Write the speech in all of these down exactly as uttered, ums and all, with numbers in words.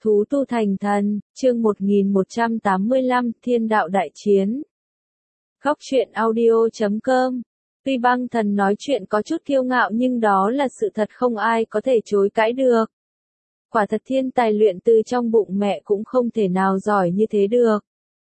Thú tu thành thần, chương một nghìn một trăm tám mươi lăm, Thiên đạo đại chiến. Góc truyện audio chấm com. Tuy băng thần nói chuyện có chút kiêu ngạo nhưng đó là sự thật không ai có thể chối cãi được. Quả thật thiên tài luyện từ trong bụng mẹ cũng không thể nào giỏi như thế được.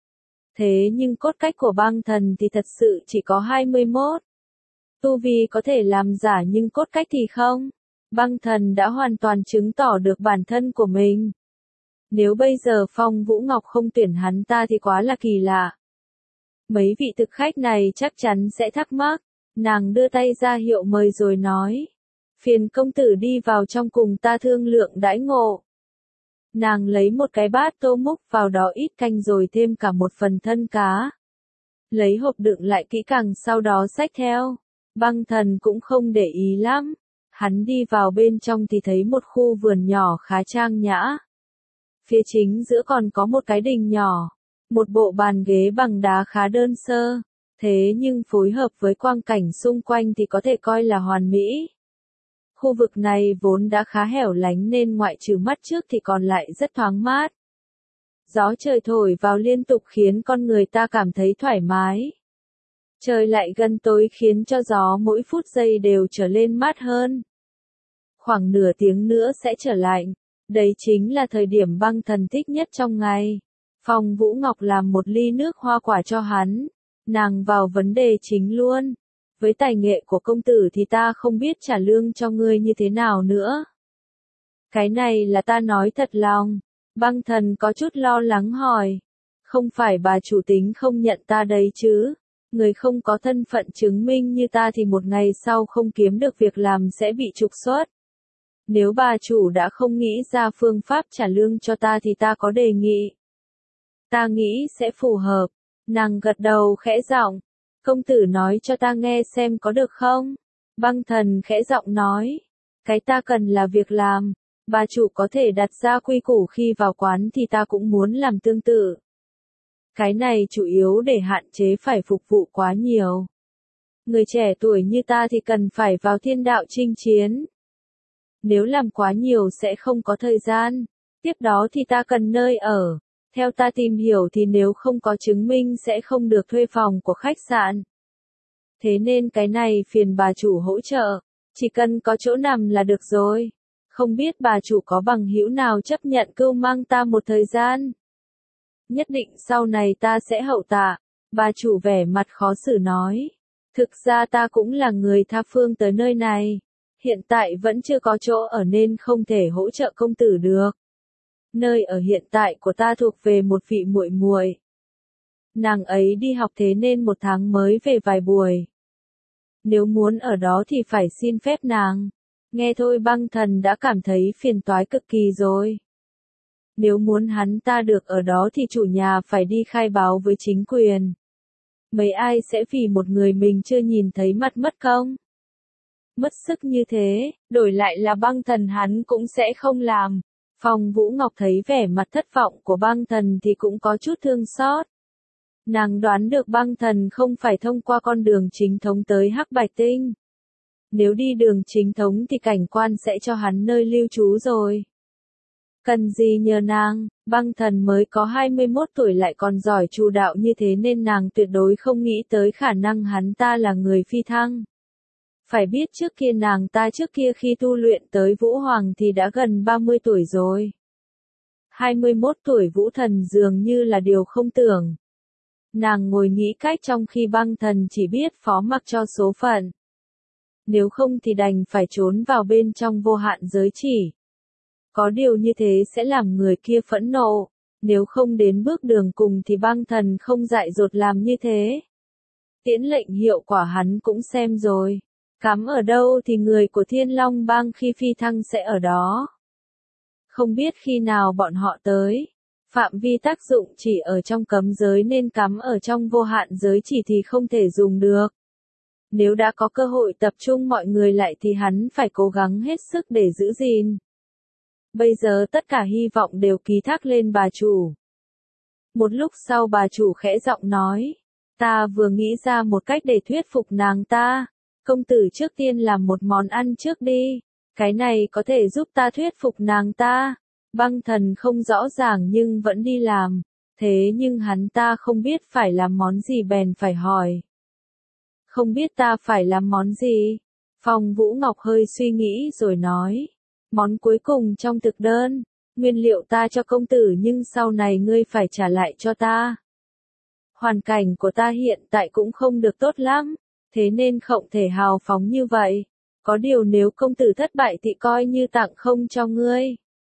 Thế nhưng cốt cách của băng thần thì thật sự chỉ có hai mươi mốt. Tu vi có thể làm giả nhưng cốt cách thì không. Băng thần đã hoàn toàn chứng tỏ được bản thân của mình. Nếu bây giờ Phong Vũ Ngọc không tuyển hắn ta thì quá là kỳ lạ. Mấy vị thực khách này chắc chắn sẽ thắc mắc. Nàng đưa tay ra hiệu mời rồi nói. Phiền công tử đi vào trong cùng ta thương lượng đãi ngộ. Nàng lấy một cái bát tô múc vào đó ít canh rồi thêm cả một phần thân cá. Lấy hộp đựng lại kỹ càng sau đó xách theo. Băng thần cũng không để ý lắm. Hắn đi vào bên trong thì thấy một khu vườn nhỏ khá trang nhã. Phía chính giữa còn có một cái đình nhỏ. Một bộ bàn ghế bằng đá khá đơn sơ. Thế nhưng phối hợp với quang cảnh xung quanh thì có thể coi là hoàn mỹ. Khu vực này vốn đã khá hẻo lánh nên ngoại trừ mắt trước thì còn lại rất thoáng mát. Gió trời thổi vào liên tục khiến con người ta cảm thấy thoải mái. Trời lại gần tối khiến cho gió mỗi phút giây đều trở lên mát hơn. Khoảng nửa tiếng nữa sẽ trở lạnh. Đấy chính là thời điểm băng thần thích nhất trong ngày. Phong Vũ Ngọc làm một ly nước hoa quả cho hắn. Nàng vào vấn đề chính luôn. Với tài nghệ của công tử thì ta không biết trả lương cho ngươi như thế nào nữa. Cái này là ta nói thật lòng. Băng thần có chút lo lắng hỏi. Không phải bà chủ tính không nhận ta đấy chứ. Người không có thân phận chứng minh như ta thì một ngày sau không kiếm được việc làm sẽ bị trục xuất. Nếu bà chủ đã không nghĩ ra phương pháp trả lương cho ta thì ta có đề nghị. Ta nghĩ sẽ phù hợp. Nàng gật đầu khẽ giọng. Công tử nói cho ta nghe xem có được không? Băng thần khẽ giọng nói. Cái ta cần là việc làm. Bà chủ có thể đặt ra quy củ khi vào quán thì ta cũng muốn làm tương tự. Cái này chủ yếu để hạn chế phải phục vụ quá nhiều. Người trẻ tuổi như ta thì cần phải vào thiên đạo chinh chiến. Nếu làm quá nhiều sẽ không có thời gian. Tiếp đó thì ta cần nơi ở. Theo ta tìm hiểu thì nếu không có chứng minh sẽ không được thuê phòng của khách sạn. Thế nên cái này phiền bà chủ hỗ trợ. Chỉ cần có chỗ nằm là được rồi. Không biết bà chủ có bằng hữu nào chấp nhận cưu mang ta một thời gian. Nhất định sau này ta sẽ hậu tạ. Bà chủ vẻ mặt khó xử nói. Thực ra ta cũng là người tha phương tới nơi này. Hiện tại vẫn chưa có chỗ ở nên không thể hỗ trợ công tử được. Nơi ở hiện tại của ta thuộc về một vị muội muội. Nàng ấy đi học thế nên một tháng mới về vài buổi. Nếu muốn ở đó thì phải xin phép nàng. Nghe thôi băng thần đã cảm thấy phiền toái cực kỳ rồi. Nếu muốn hắn ta được ở đó thì chủ nhà phải đi khai báo với chính quyền. Mấy ai sẽ vì một người mình chưa nhìn thấy mặt mất công? Mất sức như thế, đổi lại là băng thần hắn cũng sẽ không làm. Phong Vũ Ngọc thấy vẻ mặt thất vọng của băng thần thì cũng có chút thương xót. Nàng đoán được băng thần không phải thông qua con đường chính thống tới Hắc Bạch Tinh. Nếu đi đường chính thống thì cảnh quan sẽ cho hắn nơi lưu trú rồi. Cần gì nhờ nàng, băng thần mới có hai mươi mốt tuổi lại còn giỏi chu đạo như thế nên nàng tuyệt đối không nghĩ tới khả năng hắn ta là người phi thăng. Phải biết trước kia nàng ta trước kia khi tu luyện tới Vũ Hoàng thì đã gần ba mươi tuổi rồi. hai mươi mốt tuổi Vũ Thần dường như là điều không tưởng. Nàng ngồi nghĩ cách trong khi băng thần chỉ biết phó mặc cho số phận. Nếu không thì đành phải trốn vào bên trong vô hạn giới chỉ. Có điều như thế sẽ làm người kia phẫn nộ. Nếu không đến bước đường cùng thì băng thần không dại dột làm như thế. Tiễn lệnh hiệu quả hắn cũng xem rồi. Cắm ở đâu thì người của Thiên Long Bang khi phi thăng sẽ ở đó. Không biết khi nào bọn họ tới. Phạm vi tác dụng chỉ ở trong cấm giới nên cắm ở trong vô hạn giới chỉ thì không thể dùng được. Nếu đã có cơ hội tập trung mọi người lại thì hắn phải cố gắng hết sức để giữ gìn. Bây giờ tất cả hy vọng đều ký thác lên bà chủ. Một lúc sau bà chủ khẽ giọng nói. Ta vừa nghĩ ra một cách để thuyết phục nàng ta. Công tử trước tiên làm một món ăn trước đi. Cái này có thể giúp ta thuyết phục nàng ta. Băng Thần không rõ ràng nhưng vẫn đi làm, thế nhưng hắn ta không biết phải làm món gì bèn phải hỏi. Không biết ta phải làm món gì? Phong Vũ Ngọc hơi suy nghĩ rồi nói. Món cuối cùng trong thực đơn, nguyên liệu ta cho công tử nhưng sau này ngươi phải trả lại cho ta. Hoàn cảnh của ta hiện tại cũng không được tốt lắm, thế nên không thể hào phóng như vậy. Có điều nếu công tử thất bại thì coi như tặng không cho ngươi.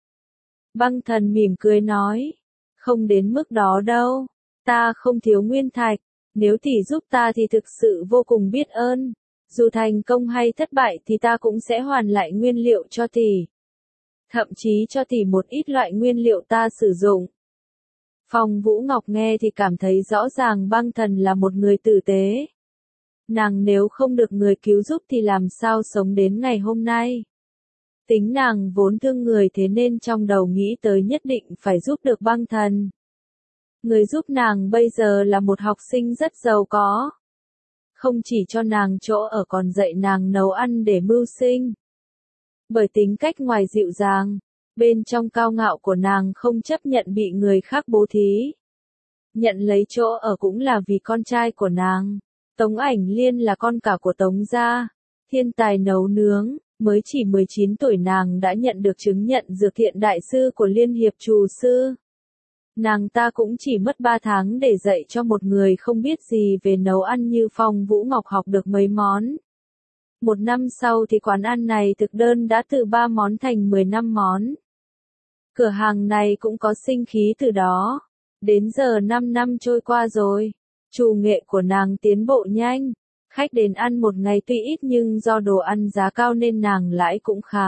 Băng Thần mỉm cười nói. Không đến mức đó đâu, ta không thiếu nguyên thạch, nếu tỷ giúp ta thì thực sự vô cùng biết ơn. Dù thành công hay thất bại thì ta cũng sẽ hoàn lại nguyên liệu cho tỷ. Thậm chí cho tỷ một ít loại nguyên liệu ta sử dụng. Phong Vũ Ngọc nghe thì cảm thấy rõ ràng Băng Thần là một người tử tế. Nàng nếu không được người cứu giúp thì làm sao sống đến ngày hôm nay. Tính nàng vốn thương người thế nên trong đầu nghĩ tới nhất định phải giúp được Băng Thần. Người giúp nàng bây giờ là một học sinh rất giàu có. Không chỉ cho nàng chỗ ở còn dạy nàng nấu ăn để mưu sinh. Bởi tính cách ngoài dịu dàng, bên trong cao ngạo của nàng không chấp nhận bị người khác bố thí. Nhận lấy chỗ ở cũng là vì con trai của nàng. Tống Ảnh Liên là con cả của Tống gia, thiên tài nấu nướng, mới chỉ mười chín tuổi nàng đã nhận được chứng nhận dược thiện đại sư của Liên hiệp Trù sư. Nàng ta cũng chỉ mất ba tháng để dạy cho một người không biết gì về nấu ăn như Phong Vũ Ngọc học được mấy món. Một năm sau thì quán ăn này thực đơn đã từ ba món thành mười lăm món. Cửa hàng này cũng có sinh khí từ đó. Đến giờ năm năm trôi qua rồi, chủ nghệ của nàng tiến bộ nhanh. Khách đến ăn một ngày tuy ít nhưng do đồ ăn giá cao nên nàng lãi cũng khá.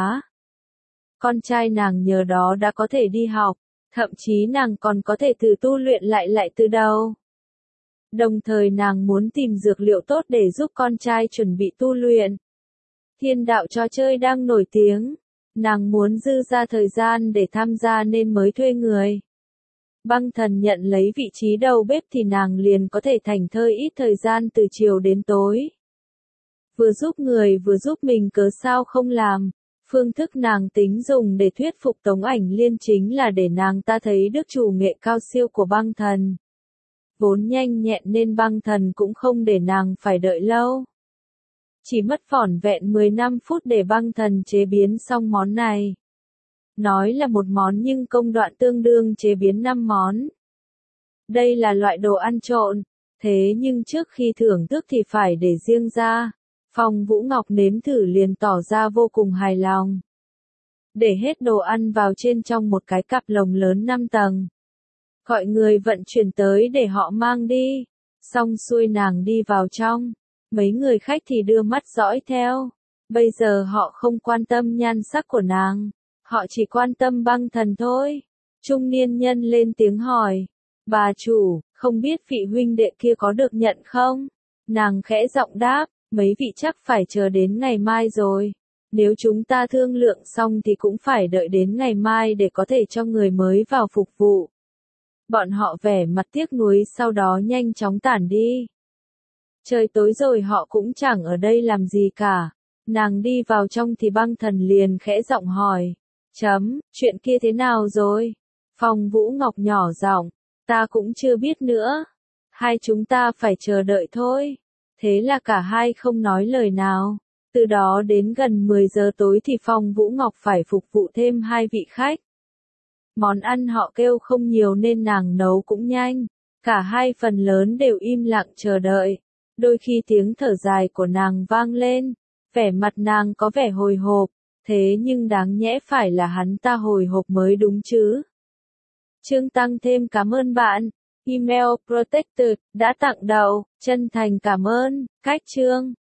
Con trai nàng nhờ đó đã có thể đi học, thậm chí nàng còn có thể tự tu luyện lại lại từ đầu. Đồng thời nàng muốn tìm dược liệu tốt để giúp con trai chuẩn bị tu luyện. Thiên đạo trò chơi đang nổi tiếng, nàng muốn dư ra thời gian để tham gia nên mới thuê người. Băng Thần nhận lấy vị trí đầu bếp thì nàng liền có thể thảnh thơi ít thời gian từ chiều đến tối. Vừa giúp người vừa giúp mình cớ sao không làm. Phương thức nàng tính dùng để thuyết phục Tống Ảnh Liên chính là để nàng ta thấy được chủ nghệ cao siêu của Băng Thần. Vốn nhanh nhẹn nên Băng Thần cũng không để nàng phải đợi lâu. Chỉ mất vỏn vẹn mười lăm phút để Băng Thần chế biến xong món này. Nói là một món nhưng công đoạn tương đương chế biến năm món. Đây là loại đồ ăn trộn, thế nhưng trước khi thưởng thức thì phải để riêng ra. Phong Vũ Ngọc nếm thử liền tỏ ra vô cùng hài lòng. Để hết đồ ăn vào trên trong một cái cặp lồng lớn năm tầng. Gọi người vận chuyển tới để họ mang đi. Xong xuôi nàng đi vào trong. Mấy người khách thì đưa mắt dõi theo. Bây giờ họ không quan tâm nhan sắc của nàng. Họ chỉ quan tâm Băng Thần thôi. Trung niên nhân lên tiếng hỏi. Bà chủ, không biết vị huynh đệ kia có được nhận không? Nàng khẽ giọng đáp. Mấy vị chắc phải chờ đến ngày mai rồi. Nếu chúng ta thương lượng xong thì cũng phải đợi đến ngày mai để có thể cho người mới vào phục vụ. Bọn họ vẻ mặt tiếc nuối sau đó nhanh chóng tản đi. Trời tối rồi họ cũng chẳng ở đây làm gì cả. Nàng đi vào trong thì Băng Thần liền khẽ giọng hỏi. Chấm, chuyện kia thế nào rồi? Phong Vũ Ngọc nhỏ giọng. Ta cũng chưa biết nữa. Hai chúng ta phải chờ đợi thôi. Thế là cả hai không nói lời nào. Từ đó đến gần mười giờ tối thì Phong Vũ Ngọc phải phục vụ thêm hai vị khách. Món ăn họ kêu không nhiều nên nàng nấu cũng nhanh. Cả hai phần lớn đều im lặng chờ đợi. Đôi khi tiếng thở dài của nàng vang lên. Vẻ mặt nàng có vẻ hồi hộp. Thế nhưng đáng nhẽ phải là hắn ta hồi hộp mới đúng chứ. Chương tăng thêm cảm ơn bạn. Email Protected đã tặng đầu, chân thành cảm ơn, cách chương.